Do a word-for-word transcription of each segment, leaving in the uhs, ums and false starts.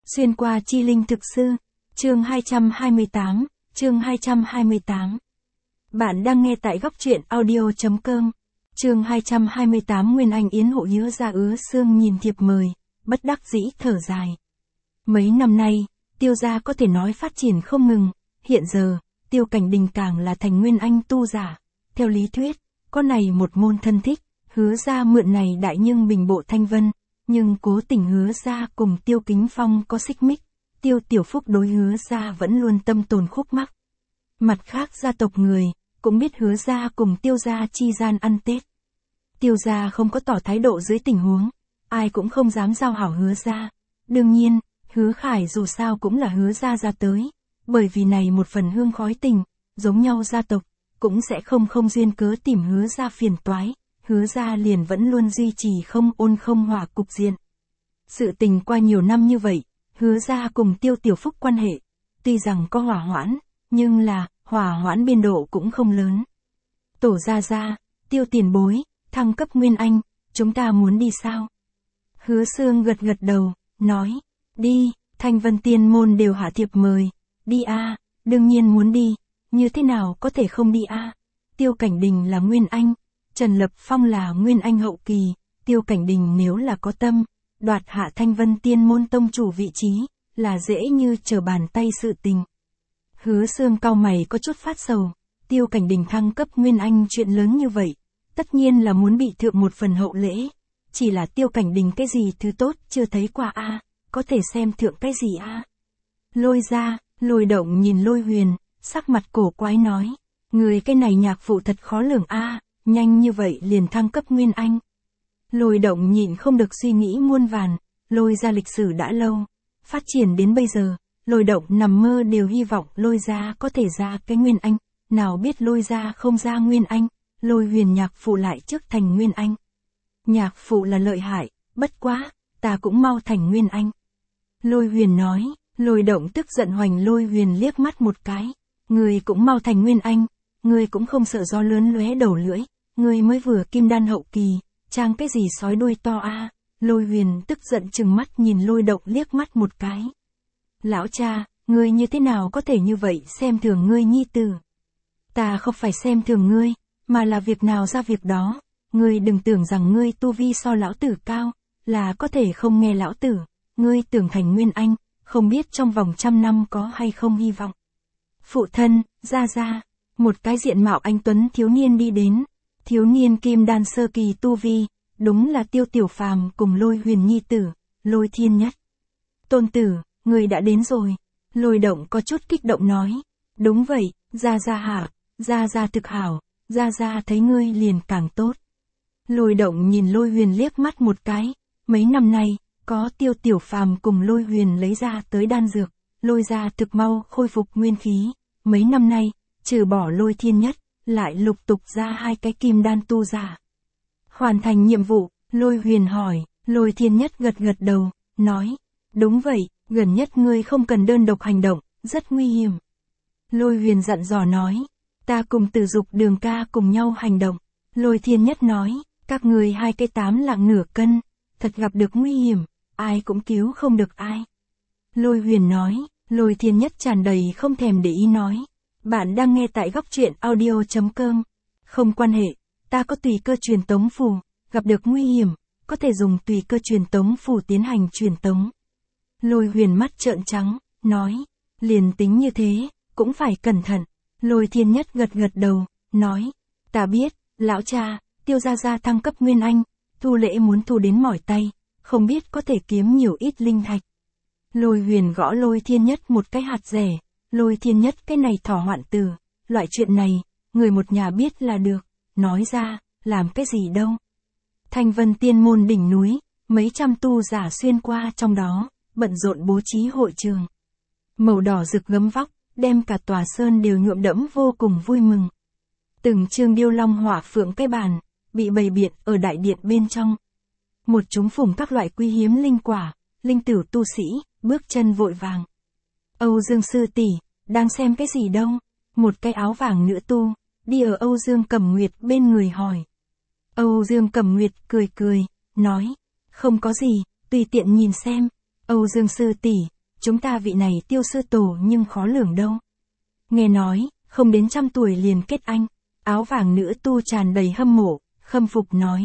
Xuyên qua chi linh thực sư, chương hai trăm hai mươi tám, chương hai trăm hai mươi tám. Bạn đang nghe tại góc truyện audio.com. Chương hai trăm hai mươi tám. Nguyên Anh Yến Hộ Hứa Ra ứa xương nhìn thiệp mời, bất đắc dĩ thở dài. Mấy năm nay, Tiêu gia có thể nói phát triển không ngừng, hiện giờ, Tiêu Cảnh Đình càng là thành Nguyên Anh tu giả. Theo lý thuyết, có này một môn thân thích, Hứa Ra mượn này đại nhưng bình bộ thanh vân, nhưng cố tình Hứa Ra cùng Tiêu Kính Phong có xích mích, Tiêu Tiểu Phúc đối Hứa Ra vẫn luôn tâm tồn khúc mắc. Mặt khác gia tộc người, cũng biết Hứa Ra cùng Tiêu gia chi gian ăn Tết. Tiêu gia không có tỏ thái độ dưới tình huống, ai cũng không dám giao hảo Hứa Ra. Đương nhiên, Hứa Khải dù sao cũng là Hứa Ra ra tới, bởi vì này một phần hương khói tình, giống nhau gia tộc, cũng sẽ không không duyên cớ tìm Hứa Ra phiền toái. Hứa Ra liền vẫn luôn duy trì không ôn không hòa cục diện. Sự tình qua nhiều năm như vậy, Hứa Ra cùng Tiêu Tiểu Phúc quan hệ, tuy rằng có hỏa hoãn, nhưng là, hỏa hoãn biên độ cũng không lớn. Tổ gia gia, Tiêu tiền bối, thăng cấp Nguyên Anh, chúng ta muốn đi sao? Hứa Xương gật gật đầu, nói, đi, Thanh Vân Tiên môn đều hạ thiệp mời, đi a, à, đương nhiên muốn đi, như thế nào có thể không đi a? À? Tiêu Cảnh Đình là Nguyên Anh, Trần Lập Phong là Nguyên Anh hậu kỳ, Tiêu Cảnh Đình nếu là có tâm, đoạt hạ Thanh Vân Tiên môn tông chủ vị trí, là dễ như trở bàn tay sự tình. Hứa Xương cau mày có chút phát sầu, Tiêu Cảnh Đình thăng cấp Nguyên Anh chuyện lớn như vậy, tất nhiên là muốn bị thượng một phần hậu lễ, chỉ là Tiêu Cảnh Đình cái gì thứ tốt chưa thấy qua a, à, có thể xem thượng cái gì a? À? Lôi ra, Lôi Động nhìn Lôi Huyền, sắc mặt cổ quái nói, người cái này nhạc phụ thật khó lường a. À, nhanh như vậy liền thăng cấp Nguyên Anh. Lôi Động nhịn không được suy nghĩ muôn vàn, Lôi ra lịch sử đã lâu, phát triển đến bây giờ, Lôi Động nằm mơ đều hy vọng Lôi ra có thể ra cái Nguyên Anh, nào biết Lôi ra không ra Nguyên Anh, Lôi Huyền nhạc phụ lại trước thành Nguyên Anh. Nhạc phụ là lợi hại, bất quá, ta cũng mau thành Nguyên Anh. Lôi Huyền nói, Lôi Động tức giận hoành Lôi Huyền liếc mắt một cái, người cũng mau thành Nguyên Anh. Ngươi cũng không sợ gió lớn lóe đầu lưỡi, ngươi mới vừa kim đan hậu kỳ, trang cái gì sói đuôi to a? À? Lôi Huyền tức giận chừng mắt nhìn Lôi Động liếc mắt một cái. Lão cha, ngươi như thế nào có thể như vậy xem thường ngươi nhi tử? Ta không phải xem thường ngươi, mà là việc nào ra việc đó, ngươi đừng tưởng rằng ngươi tu vi so lão tử cao, là có thể không nghe lão tử, ngươi tưởng thành Nguyên Anh, không biết trong vòng trăm năm có hay không hy vọng. Phụ thân, gia gia. Một cái diện mạo anh tuấn thiếu niên đi đến, thiếu niên kim đan sơ kỳ tu vi, đúng là Tiêu Tiểu Phàm cùng Lôi Huyền nhi tử, Lôi Thiên Nhất. Tôn tử, người đã đến rồi. Lôi Động có chút kích động nói, đúng vậy, gia gia hảo, gia gia thực hảo, gia gia thấy ngươi liền càng tốt. Lôi Động nhìn Lôi Huyền liếc mắt một cái, mấy năm nay, có Tiêu Tiểu Phàm cùng Lôi Huyền lấy ra tới đan dược, Lôi ra thực mau khôi phục nguyên khí, mấy năm nay, trừ bỏ Lôi Thiên Nhất, lại lục tục ra hai cái kim đan tu giả. Hoàn thành nhiệm vụ, Lôi Huyền hỏi, Lôi Thiên Nhất gật gật đầu, nói, đúng vậy, gần nhất ngươi không cần đơn độc hành động, rất nguy hiểm. Lôi Huyền dặn dò nói, ta cùng Tử Dục Đường ca cùng nhau hành động. Lôi Thiên Nhất nói, các ngươi hai cái tám lạng nửa cân, thật gặp được nguy hiểm, ai cũng cứu không được ai. Lôi Huyền nói, Lôi Thiên Nhất tràn đầy không thèm để ý nói. Bạn đang nghe tại góc truyện audio.com. Không quan hệ, ta có tùy cơ truyền tống phù, gặp được nguy hiểm, có thể dùng tùy cơ truyền tống phù tiến hành truyền tống. Lôi Huyền mắt trợn trắng, nói, liền tính như thế, cũng phải cẩn thận. Lôi Thiên Nhất gật gật đầu, nói, ta biết, lão cha, Tiêu gia gia thăng cấp Nguyên Anh, thu lễ muốn thu đến mỏi tay, không biết có thể kiếm nhiều ít linh thạch. Lôi Huyền gõ Lôi Thiên Nhất một cái hạt rẻ. Lôi Thiên Nhất cái này thỏ hoạn từ, loại chuyện này, người một nhà biết là được, nói ra, làm cái gì đâu. Thanh Vân Tiên môn đỉnh núi, mấy trăm tu giả xuyên qua trong đó, bận rộn bố trí hội trường. Màu đỏ rực gấm vóc, đem cả tòa sơn đều nhuộm đẫm vô cùng vui mừng. Từng chương điêu long hỏa phượng cái bàn, bị bày biện ở đại điện bên trong. Một chúng phủng các loại quý hiếm linh quả, linh tử tu sĩ, bước chân vội vàng. Âu Dương sư tỷ, đang xem cái gì đâu? Một cái áo vàng nữ tu, đi ở Âu Dương Cẩm Nguyệt bên người hỏi. Âu Dương Cẩm Nguyệt cười cười, nói, không có gì, tùy tiện nhìn xem. Âu Dương sư tỷ, chúng ta vị này Tiêu sư tổ nhưng khó lường đâu. Nghe nói, không đến trăm tuổi liền kết anh, áo vàng nữ tu tràn đầy hâm mộ, khâm phục nói.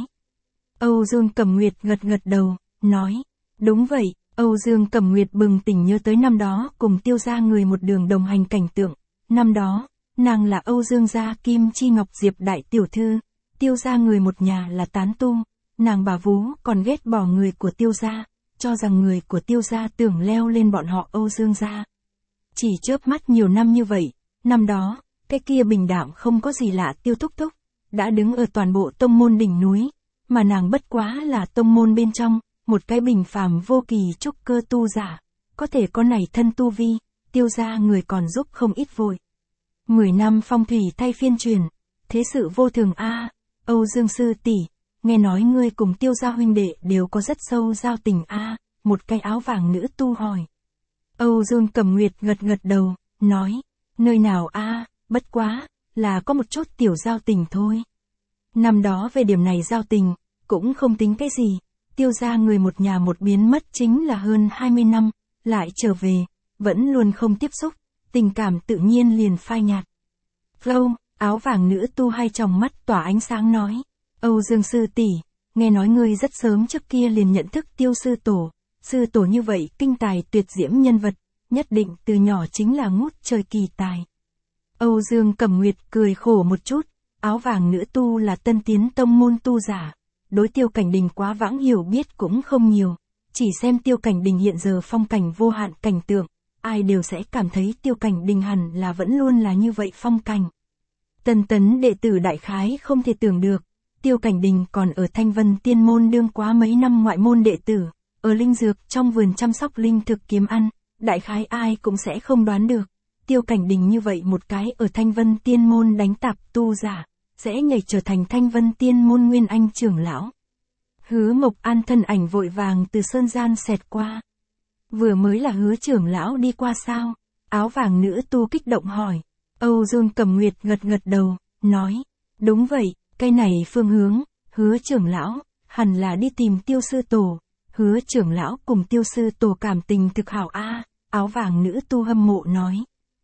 Âu Dương Cẩm Nguyệt gật gật đầu, nói, đúng vậy. Âu Dương Cẩm Nguyệt bừng tỉnh nhớ tới năm đó cùng Tiêu gia người một đường đồng hành cảnh tượng. Năm đó, nàng là Âu Dương gia Kim Chi Ngọc Diệp đại tiểu thư, Tiêu gia người một nhà là tán tu, nàng bà vú còn ghét bỏ người của Tiêu gia, cho rằng người của Tiêu gia tưởng leo lên bọn họ Âu Dương gia. Chỉ chớp mắt nhiều năm như vậy, năm đó, cái kia bình đạm không có gì lạ Tiêu thúc thúc, đã đứng ở toàn bộ tông môn đỉnh núi, mà nàng bất quá là tông môn bên trong, một cái bình phàm vô kỳ trúc cơ tu giả, có thể có này thân tu vi, Tiêu gia người còn giúp không ít vội. Mười năm phong thủy thay phiên truyền, thế sự vô thường a. Âu Dương sư tỷ, nghe nói ngươi cùng Tiêu gia huynh đệ đều có rất sâu giao tình a. Một cái áo vàng nữ tu hỏi. Âu Dương Cẩm Nguyệt gật gật đầu, nói, nơi nào a, bất quá, là có một chút tiểu giao tình thôi. Năm đó về điểm này giao tình, cũng không tính cái gì. Tiêu gia người một nhà một biến mất chính là hơn hai mươi năm, lại trở về, vẫn luôn không tiếp xúc, tình cảm tự nhiên liền phai nhạt. Flow, áo vàng nữ tu hai tròng mắt tỏa ánh sáng nói, Âu Dương sư tỷ, nghe nói ngươi rất sớm trước kia liền nhận thức Tiêu sư tổ, sư tổ như vậy kinh tài tuyệt diễm nhân vật, nhất định từ nhỏ chính là ngút trời kỳ tài. Âu Dương Cẩm Nguyệt cười khổ một chút, áo vàng nữ tu là tân tiến tông môn tu giả. Đối Tiêu Cảnh Đình quá vãng hiểu biết cũng không nhiều, chỉ xem Tiêu Cảnh Đình hiện giờ phong cảnh vô hạn cảnh tượng, ai đều sẽ cảm thấy Tiêu Cảnh Đình hẳn là vẫn luôn là như vậy phong cảnh. Tân tấn đệ tử đại khái không thể tưởng được, Tiêu Cảnh Đình còn ở Thanh Vân Tiên môn đương quá mấy năm ngoại môn đệ tử, ở linh dược trong vườn chăm sóc linh thực kiếm ăn, đại khái ai cũng sẽ không đoán được, Tiêu Cảnh Đình như vậy một cái ở Thanh Vân Tiên môn đánh tạp tu giả, sẽ nhảy trở thành Thanh Vân Tiên môn nguyên anh trưởng lão. Hứa Mộc An thân ảnh vội vàng từ sơn gian xẹt qua. Vừa mới là Hứa trưởng lão đi qua sao? Áo vàng nữ tu kích động hỏi. Âu Dương Cẩm Nguyệt gật gật đầu, nói, đúng vậy, cái này phương hướng, Hứa trưởng lão, hẳn là đi tìm Tiêu sư tổ. Hứa trưởng lão cùng Tiêu sư tổ cảm tình thực hảo a. Áo vàng nữ tu hâm mộ nói.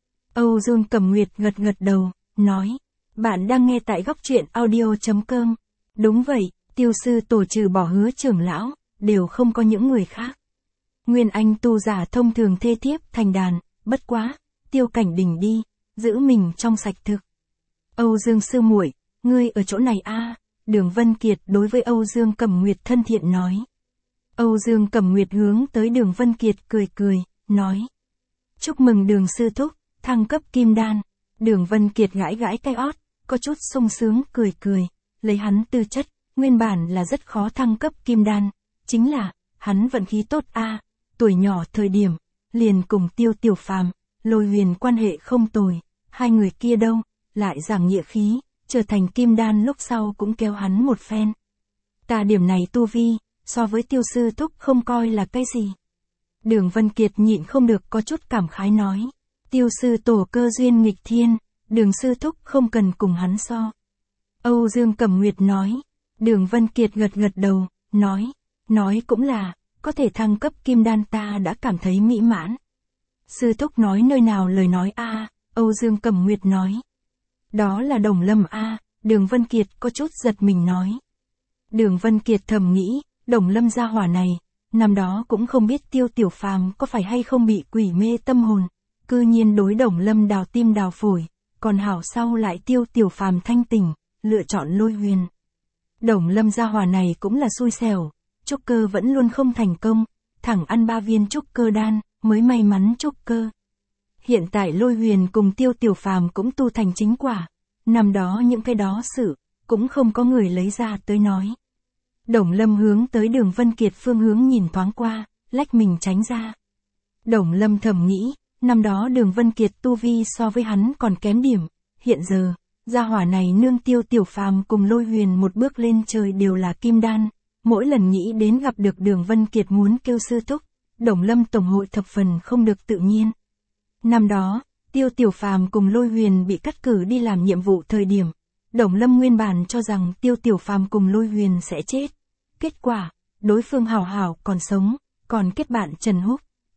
Âu Dương Cẩm Nguyệt gật gật đầu, nói. Bạn đang nghe tại góc truyện audio chấm com. Đúng vậy, Tiêu sư tổ trừ bỏ Hứa trưởng lão, đều không có những người khác. Nguyên anh tu giả thông thường thê thiếp thành đàn, bất quá, Tiêu Cảnh Đình đi, giữ mình trong sạch thực. Âu Dương sư muội, ngươi ở chỗ này a. Đường Vân Kiệt đối với Âu Dương Cẩm Nguyệt thân thiện nói. Âu Dương Cẩm Nguyệt hướng tới Đường Vân Kiệt cười cười, nói. Chúc mừng Đường sư thúc, thăng cấp kim đan. Đường Vân Kiệt gãi gãi cái ót, có chút sung sướng cười cười, lấy hắn tư chất, nguyên bản là rất khó thăng cấp kim đan, chính là, hắn vận khí tốt a, tuổi nhỏ thời điểm, liền cùng Tiêu Tiểu Phàm, Lôi Huyền quan hệ không tồi, hai người kia đâu, lại giảng nghĩa khí, trở thành kim đan lúc sau cũng kéo hắn một phen. Ta điểm này tu vi, so với Tiêu sư thúc không coi là cái gì. Đường Vân Kiệt nhịn không được có chút cảm khái nói, Tiêu sư tổ cơ duyên nghịch thiên, Đường sư thúc không cần cùng hắn so. Âu Dương Cẩm Nguyệt nói. Đường Vân Kiệt gật gật đầu, nói. Nói cũng là, có thể thăng cấp kim đan ta đã cảm thấy mỹ mãn. Sư thúc nói nơi nào lời nói a? À, Âu Dương Cẩm Nguyệt nói. Đó là Đồng Lâm a. À, Đường Vân Kiệt có chút giật mình nói. Đường Vân Kiệt thầm nghĩ, Đồng Lâm gia hỏa này, năm đó cũng không biết Tiêu Tiểu Phàm có phải hay không bị quỷ mê tâm hồn, cư nhiên đối Đồng Lâm đào tim đào phổi. Còn hảo sau lại Tiêu Tiểu Phàm thanh tỉnh, lựa chọn Lôi Huyền. Đồng Lâm gia hỏa này cũng là xui xẻo, trúc cơ vẫn luôn không thành công, thẳng ăn ba viên trúc cơ đan, mới may mắn trúc cơ. Hiện tại Lôi Huyền cùng Tiêu Tiểu Phàm cũng tu thành chính quả, năm đó những cái đó sự, cũng không có người lấy ra tới nói. Đồng Lâm hướng tới Đường Vân Kiệt phương hướng nhìn thoáng qua, lách mình tránh ra. Đồng Lâm thầm nghĩ, năm đó Đường Vân Kiệt tu vi so với hắn còn kém điểm, hiện giờ, gia hỏa này nương Tiêu Tiểu Phàm cùng Lôi Huyền một bước lên trời đều là kim đan, mỗi lần nghĩ đến gặp được Đường Vân Kiệt muốn kêu sư thúc, Đồng Lâm tổng hội thập phần không được tự nhiên. Năm đó, Tiêu Tiểu Phàm cùng Lôi Huyền bị cắt cử đi làm nhiệm vụ thời điểm, Đồng Lâm nguyên bản cho rằng Tiêu Tiểu Phàm cùng Lôi Huyền sẽ chết. Kết quả, đối phương hảo hảo còn sống, còn kết bạn Trần Húc.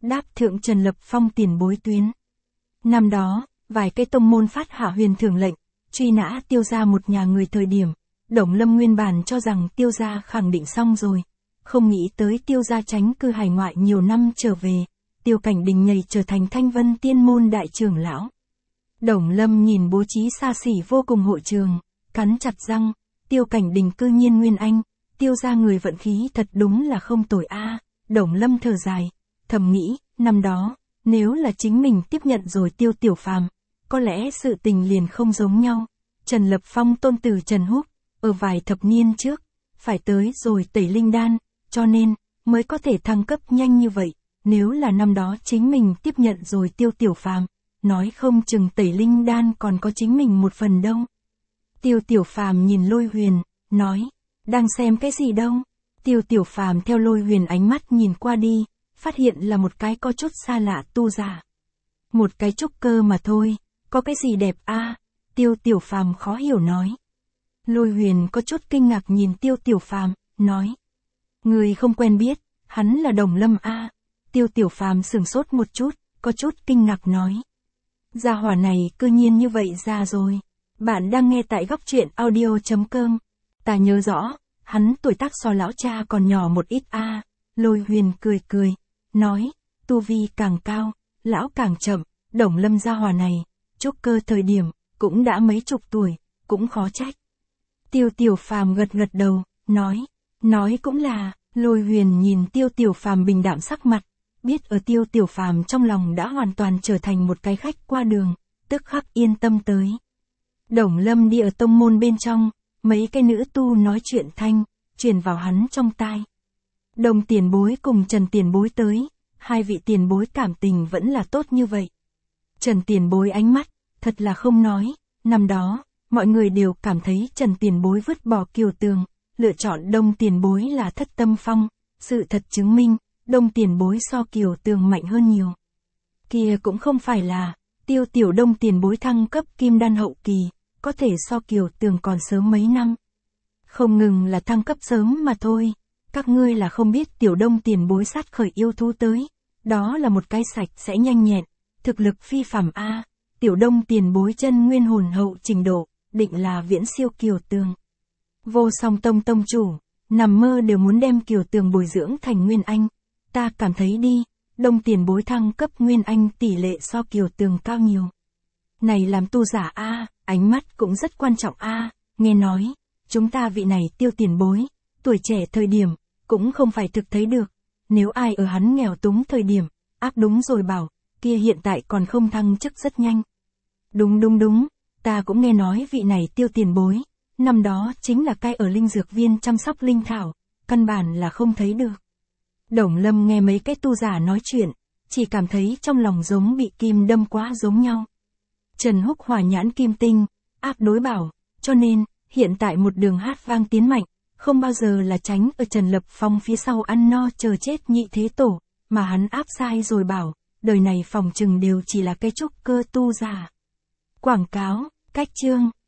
Đáp thượng Trần Lập Phong tiền bối tuyến. Năm đó, vài cái tông môn phát hạ huyền thưởng lệnh, truy nã Tiêu gia một nhà người thời điểm, Đồng Lâm nguyên bản cho rằng Tiêu gia khẳng định xong rồi, không nghĩ tới Tiêu gia tránh cư hải ngoại nhiều năm trở về, Tiêu Cảnh Đình nhảy trở thành Thanh Vân Tiên môn đại trưởng lão. Đồng Lâm nhìn bố trí xa xỉ vô cùng hội trường, cắn chặt răng, Tiêu Cảnh Đình cư nhiên nguyên anh, Tiêu gia người vận khí thật đúng là không tồi a. À. Đồng Lâm thở dài, thầm nghĩ, năm đó, nếu là chính mình tiếp nhận rồi Tiêu Tiểu Phàm, có lẽ sự tình liền không giống nhau. Trần Lập Phong tôn tử Trần Húc, ở vài thập niên trước, phải tới rồi tẩy linh đan, cho nên, mới có thể thăng cấp nhanh như vậy. Nếu là năm đó chính mình tiếp nhận rồi Tiêu Tiểu Phàm, nói không chừng tẩy linh đan còn có chính mình một phần đâu. Tiêu Tiểu Phàm nhìn Lôi Huyền, nói, đang xem cái gì đâu? Tiêu Tiểu Phàm theo Lôi Huyền ánh mắt nhìn qua đi, phát hiện là một cái có chút xa lạ tu giả. Một cái trúc cơ mà thôi, có cái gì đẹp a? À? Tiêu Tiểu Phàm khó hiểu nói. Lôi Huyền có chút kinh ngạc nhìn Tiêu Tiểu Phàm, nói, người không quen biết, hắn là Đồng Lâm a. À? Tiêu Tiểu Phàm sửng sốt một chút, có chút kinh ngạc nói. Gia hỏa này cư nhiên như vậy ra rồi. Bạn đang nghe tại góc truyện audio chấm com. Ta nhớ rõ, hắn tuổi tác so lão cha còn nhỏ một ít a. À. Lôi Huyền cười cười, nói, tu vi càng cao, lão càng chậm, Đồng Lâm gia hỏa này, trúc cơ thời điểm, cũng đã mấy chục tuổi, cũng khó trách. Tiêu Tiểu Phàm gật gật đầu, nói, nói cũng là, Lôi Huyền nhìn Tiêu Tiểu Phàm bình đạm sắc mặt, biết ở Tiêu Tiểu Phàm trong lòng đã hoàn toàn trở thành một cái khách qua đường, tức khắc yên tâm tới. Đồng Lâm đi ở tông môn bên trong, mấy cái nữ tu nói chuyện thanh, truyền vào hắn trong tai. Đồng tiền bối cùng Trần tiền bối tới, hai vị tiền bối cảm tình vẫn là tốt như vậy. Trần tiền bối ánh mắt, thật là không nói, năm đó, mọi người đều cảm thấy Trần tiền bối vứt bỏ Kiều Tường, lựa chọn Đông tiền bối là thất tâm phong, sự thật chứng minh, Đông tiền bối so Kiều Tường mạnh hơn nhiều. Kia cũng không phải là, Tiêu Tiểu Đông tiền bối thăng cấp kim đan hậu kỳ, có thể so Kiều Tường còn sớm mấy năm. Không ngừng là thăng cấp sớm mà thôi, các ngươi là không biết Tiểu Đông tiền bối sát khởi yêu thú tới, đó là một cái sạch sẽ nhanh nhẹn, thực lực phi phàm a. Tiểu Đông tiền bối chân nguyên hồn hậu trình độ, định là viễn siêu Kiều Tường. Vô Song Tông tông chủ, nằm mơ đều muốn đem Kiều Tường bồi dưỡng thành nguyên anh. Ta cảm thấy đi, Đông tiền bối thăng cấp nguyên anh tỷ lệ so Kiều Tường cao nhiều. Này làm tu giả a, à, ánh mắt cũng rất quan trọng a. À. Nghe nói, chúng ta vị này Tiêu tiền bối, tuổi trẻ thời điểm, cũng không phải thực thấy được. Nếu ai ở hắn nghèo túng thời điểm, áp đúng rồi bảo, kia hiện tại còn không thăng chức rất nhanh. Đúng đúng đúng, ta cũng nghe nói vị này Tiêu tiền bối, năm đó chính là cai ở linh dược viên chăm sóc linh thảo, căn bản là không thấy được. Đồng Lâm nghe mấy cái tu giả nói chuyện, chỉ cảm thấy trong lòng giống bị kim đâm quá giống nhau. Trần Húc hỏa nhãn kim tinh, áp đối bảo, cho nên, hiện tại một đường hát vang tiến mạnh, không bao giờ là tránh ở Trần Lập Phong phía sau ăn no chờ chết nhị thế tổ, mà hắn áp sai rồi bảo, đời này phòng trừng đều chỉ là cái trúc cơ tu giả. Quảng cáo, cách chương.